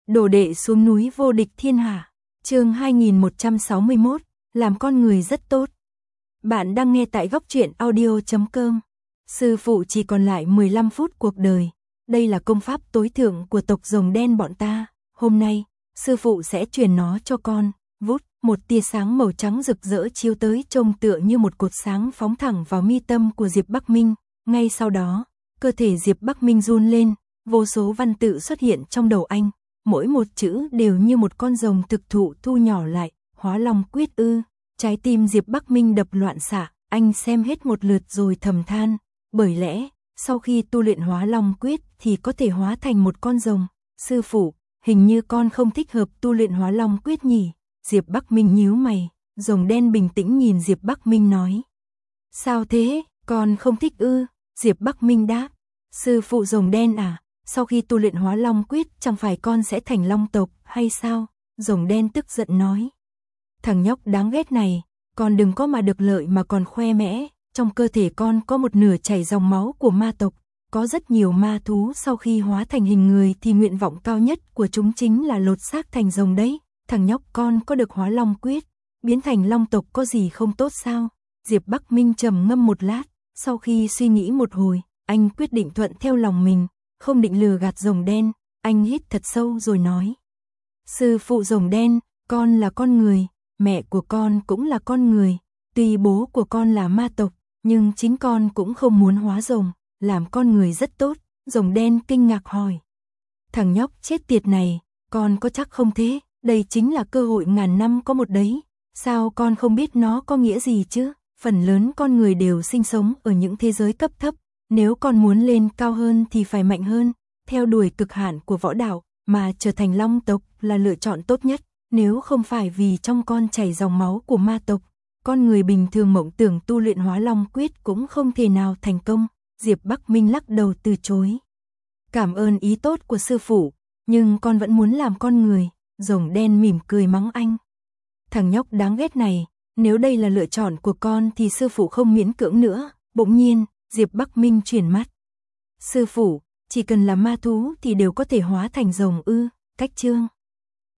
Đồ đệ xuống núi vô địch thiên hạ. Chương 2161, làm con người rất tốt. Bạn đang nghe tại góc truyện audio.com. Sư phụ chỉ còn lại 15 phút cuộc đời. Đây là công pháp tối thượng của tộc rồng đen bọn ta. Hôm nay, sư phụ sẽ truyền nó cho con. Vút, một tia sáng màu trắng rực rỡ chiếu tới trông tựa như một cột sáng phóng thẳng vào mi tâm của Diệp Bắc Minh. Ngay sau đó, cơ thể Diệp Bắc Minh run lên, vô số văn tự xuất hiện trong đầu anh. Mỗi một chữ đều như một con rồng thực thụ thu nhỏ lại, Hóa Long Quyết ư. Trái tim Diệp Bắc Minh đập loạn xạ, anh xem hết một lượt rồi thầm than, bởi lẽ, sau khi tu luyện Hóa Long Quyết thì có thể hóa thành một con rồng. Sư phụ, hình như con không thích hợp tu luyện Hóa Long Quyết nhỉ? Diệp Bắc Minh nhíu mày, rồng đen bình tĩnh nhìn Diệp Bắc Minh nói. Sao thế, con không thích ư? Diệp Bắc Minh đáp, sư phụ rồng đen à? Sau khi tu luyện Hóa Long Quyết chẳng phải con sẽ thành Long tộc hay sao? Rồng đen tức giận nói. Thằng nhóc đáng ghét này, con đừng có mà được lợi mà còn khoe mẽ. Trong cơ thể con có một nửa chảy dòng máu của ma tộc. Có rất nhiều ma thú sau khi hóa thành hình người thì nguyện vọng cao nhất của chúng chính là lột xác thành rồng đấy. Thằng nhóc con có được Hóa Long Quyết, biến thành Long tộc có gì không tốt sao? Diệp Bắc Minh trầm ngâm một lát, sau khi suy nghĩ một hồi, anh quyết định thuận theo lòng mình. Không định lừa gạt rồng đen, anh hít thật sâu rồi nói. Sư phụ rồng đen, con là con người, mẹ của con cũng là con người, tuy bố của con là ma tộc, nhưng chính con cũng không muốn hóa rồng, làm con người rất tốt. Rồng đen kinh ngạc hỏi. Thằng nhóc chết tiệt này, con có chắc không thế? Đây chính là cơ hội ngàn năm có một đấy, sao con không biết nó có nghĩa gì chứ? Phần lớn con người đều sinh sống ở những thế giới cấp thấp. Nếu con muốn lên cao hơn thì phải mạnh hơn, theo đuổi cực hạn của võ đạo, mà trở thành Long tộc là lựa chọn tốt nhất. Nếu không phải vì trong con chảy dòng máu của ma tộc, con người bình thường mộng tưởng tu luyện Hóa Long Quyết cũng không thể nào thành công. Diệp Bắc Minh lắc đầu từ chối. Cảm ơn ý tốt của sư phụ, nhưng con vẫn muốn làm con người. Rồng đen mỉm cười mắng anh. Thằng nhóc đáng ghét này, nếu đây là lựa chọn của con thì sư phụ không miễn cưỡng nữa. Bỗng nhiên, Diệp Bắc Minh chuyển mắt. Sư phụ, chỉ cần là ma thú thì đều có thể hóa thành rồng ư? Cách chương